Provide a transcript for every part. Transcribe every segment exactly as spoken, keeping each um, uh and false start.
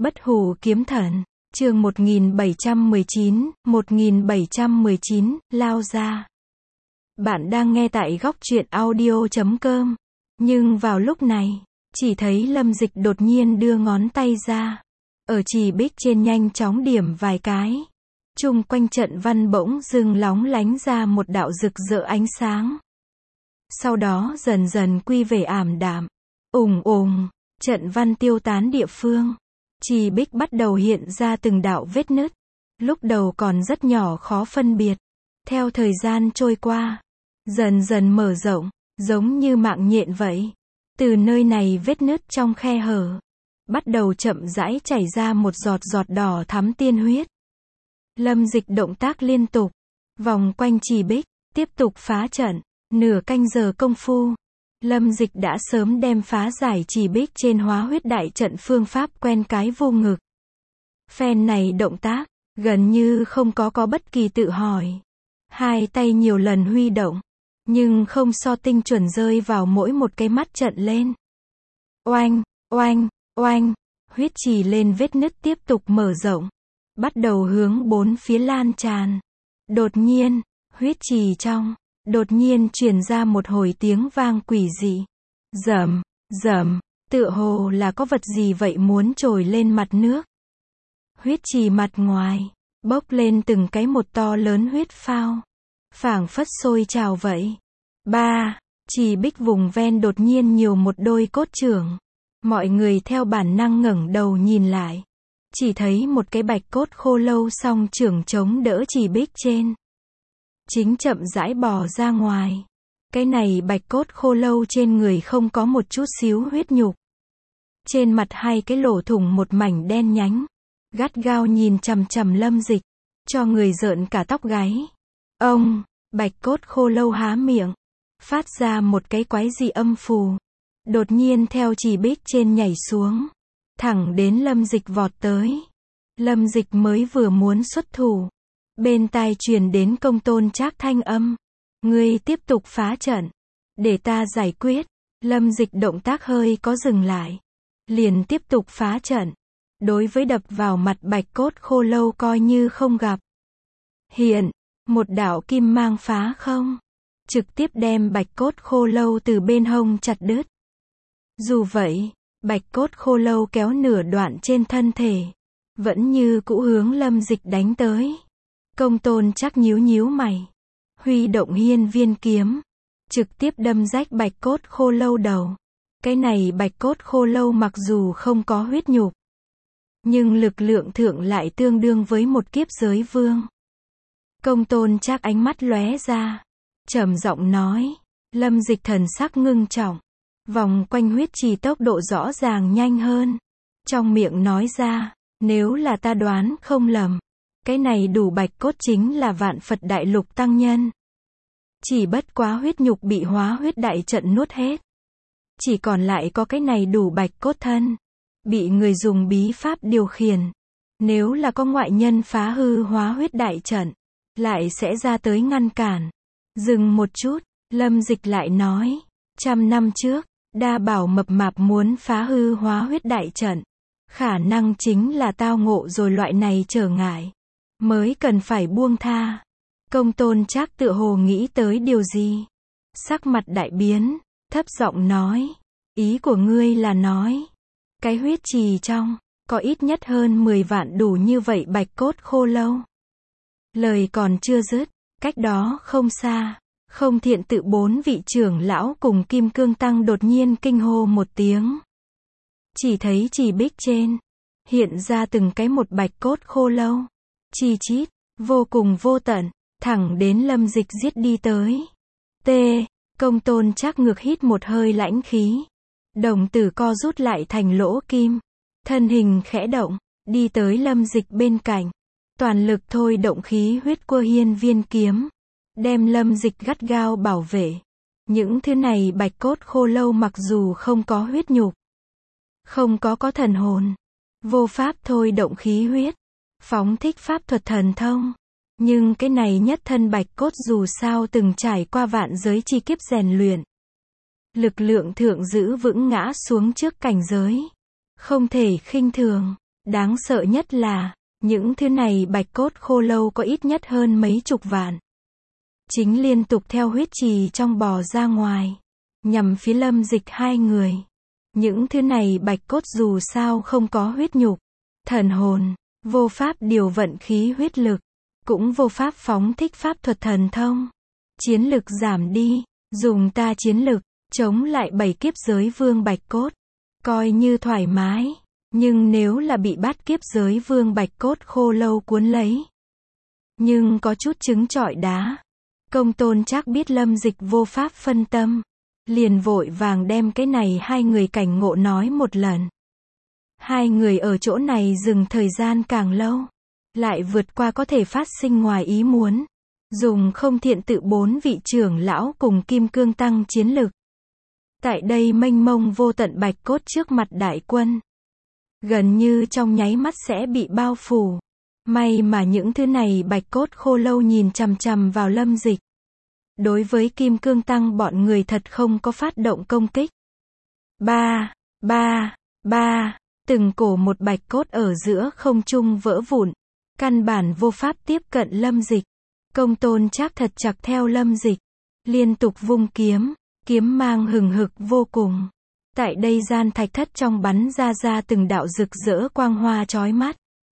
Bất hủ kiếm thần, chương một nghìn bảy trăm mười chín, một nghìn bảy trăm mười chín, lao ra. Bạn đang nghe tại góc truyện audio chấm com. Nhưng vào lúc này, chỉ thấy Lâm Dịch đột nhiên đưa ngón tay ra. Ở chỉ bích trên nhanh chóng điểm vài cái. Chung quanh trận văn bỗng dưng lóng lánh ra một đạo rực rỡ ánh sáng. Sau đó dần dần quy về ảm đạm. Ùng ùng, trận văn tiêu tán địa phương. Chỉ bích bắt đầu hiện ra từng đạo vết nứt. Lúc đầu còn rất nhỏ khó phân biệt. Theo thời gian trôi qua, dần dần mở rộng, giống như mạng nhện vậy. Từ nơi này vết nứt trong khe hở, bắt đầu chậm rãi chảy ra một giọt giọt đỏ thắm tiên huyết. Lâm Dịch động tác liên tục, vòng quanh chỉ bích, tiếp tục phá trận. Nửa canh giờ công phu, Lâm Dịch đã sớm đem phá giải chỉ bích trên hóa huyết đại trận phương pháp quen cái vô ngực. Phen này động tác, gần như không có có bất kỳ tự hỏi. Hai tay nhiều lần huy động, nhưng không so tinh chuẩn rơi vào mỗi một cái mắt trận lên. Oanh, oanh, oanh, huyết trì lên vết nứt tiếp tục mở rộng, bắt đầu hướng bốn phía lan tràn. Đột nhiên, huyết trì trong, đột nhiên truyền ra một hồi tiếng vang quỷ dị. Rầm, rầm, tựa hồ là có vật gì vậy muốn trồi lên mặt nước. Huyết trì mặt ngoài, bốc lên từng cái một to lớn huyết phao. Phảng phất sôi trào vậy. Ba, chỉ bích vùng ven đột nhiên nhiều một đôi cốt chưởng. Mọi người theo bản năng ngẩng đầu nhìn lại. Chỉ thấy một cái bạch cốt khô lâu song chưởng chống đỡ chỉ bích trên. Chính chậm rãi bò ra ngoài. Cái này bạch cốt khô lâu trên người không có một chút xíu huyết nhục. Trên mặt hai cái lỗ thủng một mảnh đen nhánh. Gắt gao nhìn chằm chằm Lâm Dịch, cho người rợn cả tóc gáy. Ông, bạch cốt khô lâu há miệng, phát ra một cái quái dị âm phù. Đột nhiên theo chỉ bích trên nhảy xuống, thẳng đến Lâm Dịch vọt tới. Lâm Dịch mới vừa muốn xuất thủ, bên tai truyền đến Công Tôn Trác thanh âm. Ngươi tiếp tục phá trận, để ta giải quyết. Lâm Dịch động tác hơi có dừng lại, liền tiếp tục phá trận. Đối với đập vào mặt bạch cốt khô lâu coi như không gặp. Hiện, một đạo kim mang phá không, trực tiếp đem bạch cốt khô lâu từ bên hông chặt đứt. Dù vậy, bạch cốt khô lâu kéo nửa đoạn trên thân thể, vẫn như cũ hướng Lâm Dịch đánh tới. Công Tôn Trác nhíu nhíu mày, huy động hiên viên kiếm, trực tiếp đâm rách bạch cốt khô lâu đầu. Cái này bạch cốt khô lâu mặc dù không có huyết nhục, nhưng lực lượng thượng lại tương đương với một kiếp giới vương. Công Tôn Trác ánh mắt lóe ra, trầm giọng nói. Lâm Dịch thần sắc ngưng trọng, vòng quanh huyết trì tốc độ rõ ràng nhanh hơn. Trong miệng nói ra, nếu là ta đoán không lầm, cái này đủ bạch cốt chính là Vạn Phật Đại Lục tăng nhân. Chỉ bất quá huyết nhục bị hóa huyết đại trận nuốt hết. Chỉ còn lại có cái này đủ bạch cốt thân, bị người dùng bí pháp điều khiển. Nếu là có ngoại nhân phá hư hóa huyết đại trận, lại sẽ ra tới ngăn cản. Dừng một chút, Lâm Dịch lại nói. Trăm năm trước, Đa Bảo mập mạp muốn phá hư hóa huyết đại trận. Khả năng chính là tao ngộ rồi loại này trở ngại, mới cần phải buông tha. Công Tôn Trác tựa hồ nghĩ tới điều gì, sắc mặt đại biến, thấp giọng nói. Ý của ngươi là nói, cái huyết trì trong, có ít nhất hơn mười vạn đủ như vậy bạch cốt khô lâu. Lời còn chưa dứt, cách đó không xa, Không Thiện Tự bốn vị trưởng lão cùng Kim Cương Tăng đột nhiên kinh hô một tiếng. Chỉ thấy chỉ bích trên, hiện ra từng cái một bạch cốt khô lâu. Chi chít, vô cùng vô tận, thẳng đến Lâm Dịch giết đi tới. T. Công Tôn Trác ngược hít một hơi lãnh khí. Đồng tử co rút lại thành lỗ kim. Thân hình khẽ động, đi tới Lâm Dịch bên cạnh. Toàn lực thôi động khí huyết của hiên viên kiếm, đem Lâm Dịch gắt gao bảo vệ. Những thứ này bạch cốt khô lâu mặc dù không có huyết nhục, không có có thần hồn, vô pháp thôi động khí huyết, phóng thích pháp thuật thần thông. Nhưng cái này nhất thân bạch cốt dù sao từng trải qua vạn giới chi kiếp rèn luyện. Lực lượng thượng giữ vững ngã xuống trước cảnh giới. Không thể khinh thường. Đáng sợ nhất là, những thứ này bạch cốt khô lâu có ít nhất hơn mấy chục vạn. Chính liên tục theo huyết trì trong bò ra ngoài, nhằm phía Lâm Dịch hai người. Những thứ này bạch cốt dù sao không có huyết nhục, thần hồn, vô pháp điều vận khí huyết lực, cũng vô pháp phóng thích pháp thuật thần thông. Chiến lực giảm đi, dùng ta chiến lực, chống lại bảy kiếp giới vương bạch cốt, coi như thoải mái. Nhưng nếu là bị bát kiếp giới vương bạch cốt khô lâu cuốn lấy, nhưng có chút trứng trọi đá. Công Tôn Trác biết Lâm Dịch vô pháp phân tâm, liền vội vàng đem cái này hai người cảnh ngộ nói một lần. Hai người ở chỗ này dừng thời gian càng lâu, lại vượt qua có thể phát sinh ngoài ý muốn, dùng không thiện tự bốn vị trưởng lão cùng kim cương tăng chiến lực. Tại đây mênh mông vô tận bạch cốt trước mặt đại quân, gần như trong nháy mắt sẽ bị bao phủ. May mà những thứ này bạch cốt khô lâu nhìn chằm chằm vào Lâm Dịch. Đối với kim cương tăng bọn người thật không có phát động công kích. Ba, ba, ba, từng cổ một bạch cốt ở giữa không trung vỡ vụn, căn bản vô pháp tiếp cận Lâm Dịch. Công Tôn Trác thật chặt theo Lâm Dịch, liên tục vung kiếm, kiếm mang hừng hực vô cùng. Tại đây gian thạch thất trong bắn ra ra từng đạo rực rỡ quang hoa chói mắt.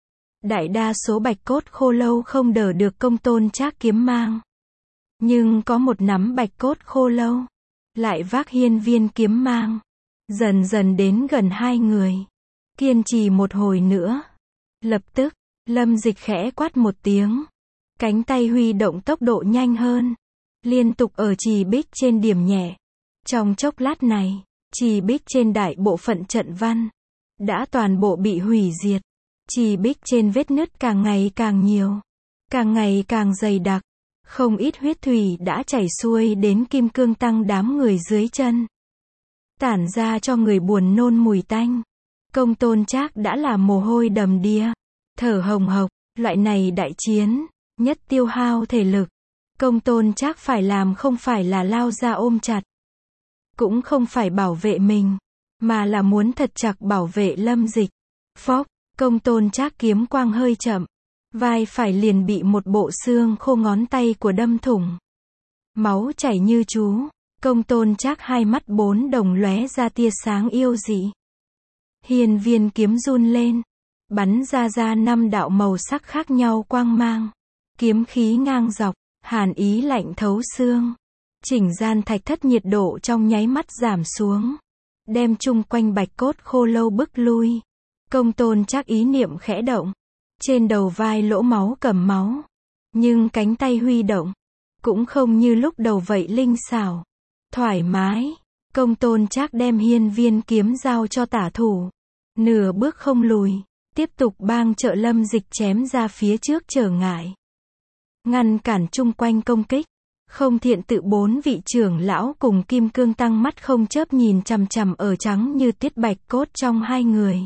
Đại đa số bạch cốt khô lâu không đỡ được Công Tôn Trác kiếm mang. Nhưng có một nắm bạch cốt khô lâu, lại vác hiên viên kiếm mang. Dần dần đến gần hai người. Kiên trì một hồi nữa. Lập tức, Lâm Dịch khẽ quát một tiếng. Cánh tay huy động tốc độ nhanh hơn. Liên tục ở trì bích trên điểm nhẹ. Trong chốc lát này, trì bích trên đại bộ phận trận văn đã toàn bộ bị hủy diệt. Trì bích trên vết nứt càng ngày càng nhiều, càng ngày càng dày đặc. Không ít huyết thủy đã chảy xuôi đến kim cương tăng đám người dưới chân, tản ra cho người buồn nôn mùi tanh. Công Tôn Trác đã là mồ hôi đầm đìa, thở hồng hộc. Loại này đại chiến, nhất tiêu hao thể lực. Công Tôn Trác phải làm không phải là lao ra ôm chặt, cũng không phải bảo vệ mình, mà là muốn thật chặt bảo vệ Lâm Dịch. Phốc, Công Tôn Trác kiếm quang hơi chậm, vai phải liền bị một bộ xương khô ngón tay của đâm thủng. Máu chảy như chú. Công Tôn Trác hai mắt bốn đồng lóe ra tia sáng yêu dị. Hiên viên kiếm run lên, bắn ra ra năm đạo màu sắc khác nhau quang mang. Kiếm khí ngang dọc, hàn ý lạnh thấu xương. Chỉnh gian thạch thất nhiệt độ trong nháy mắt giảm xuống, đem chung quanh bạch cốt khô lâu bức lui. Công Tôn Trác ý niệm khẽ động, trên đầu vai lỗ máu cầm máu, nhưng cánh tay huy động cũng không như lúc đầu vậy linh xảo, thoải mái. Công Tôn Trác đem hiên viên kiếm giao cho tả thủ, nửa bước không lùi, tiếp tục bang trợ Lâm Dịch chém ra phía trước trở ngại, ngăn cản chung quanh công kích. Không thiện tự bốn vị trưởng lão cùng kim cương tăng mắt không chớp nhìn chằm chằm ở trắng như tiết bạch cốt trong hai người.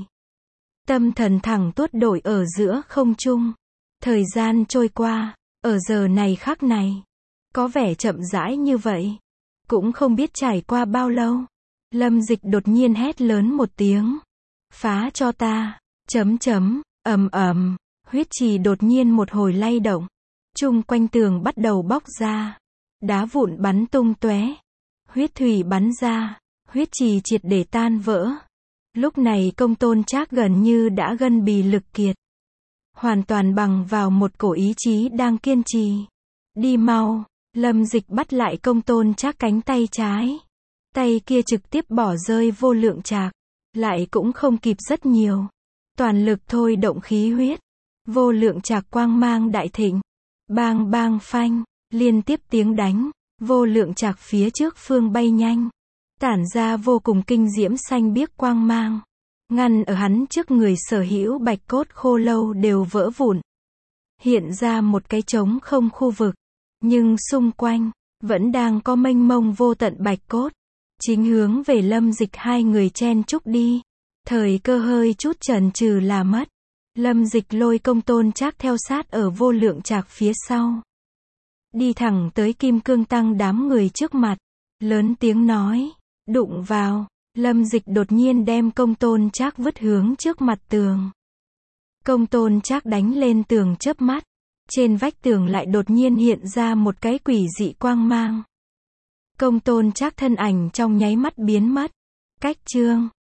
Tâm thần thẳng tuốt đổi ở giữa không trung. Thời gian trôi qua, ở giờ này khắc này, có vẻ chậm rãi như vậy. Cũng không biết trải qua bao lâu, Lâm Dịch đột nhiên hét lớn một tiếng. Phá cho ta, chấm chấm, ầm ầm, huyết trì đột nhiên một hồi lay động. Chung quanh tường bắt đầu bóc ra. Đá vụn bắn tung tóe, huyết thủy bắn ra, huyết trì triệt để tan vỡ. Lúc này Công Tôn Trác gần như đã gân bì lực kiệt, hoàn toàn bằng vào một cổ ý chí đang kiên trì. Đi mau. Lâm Dịch bắt lại Công Tôn Trác cánh tay trái, tay kia trực tiếp bỏ rơi vô lượng trạc, lại cũng không kịp rất nhiều, toàn lực thôi động khí huyết, vô lượng trạc quang mang đại thịnh, bang bang phanh. Liên tiếp tiếng đánh, vô lượng trạc phía trước phương bay nhanh, tản ra vô cùng kinh diễm xanh biếc quang mang, ngăn ở hắn trước người sở hữu bạch cốt khô lâu đều vỡ vụn, hiện ra một cái trống không khu vực, nhưng xung quanh vẫn đang có mênh mông vô tận bạch cốt, chính hướng về Lâm Dịch hai người chen chúc đi. Thời cơ hơi chút chần chừ là mất. Lâm Dịch lôi Công Tôn Trác theo sát ở vô lượng trạc phía sau, đi thẳng tới kim cương tăng đám người trước mặt, lớn tiếng nói, đụng vào. Lâm Dịch đột nhiên đem Công Tôn Trác vứt hướng trước mặt tường, Công Tôn Trác đánh lên tường chớp mắt. Trên vách tường lại đột nhiên hiện ra một cái quỷ dị quang mang. Công Tôn Trác thân ảnh trong nháy mắt biến mất. Cách chương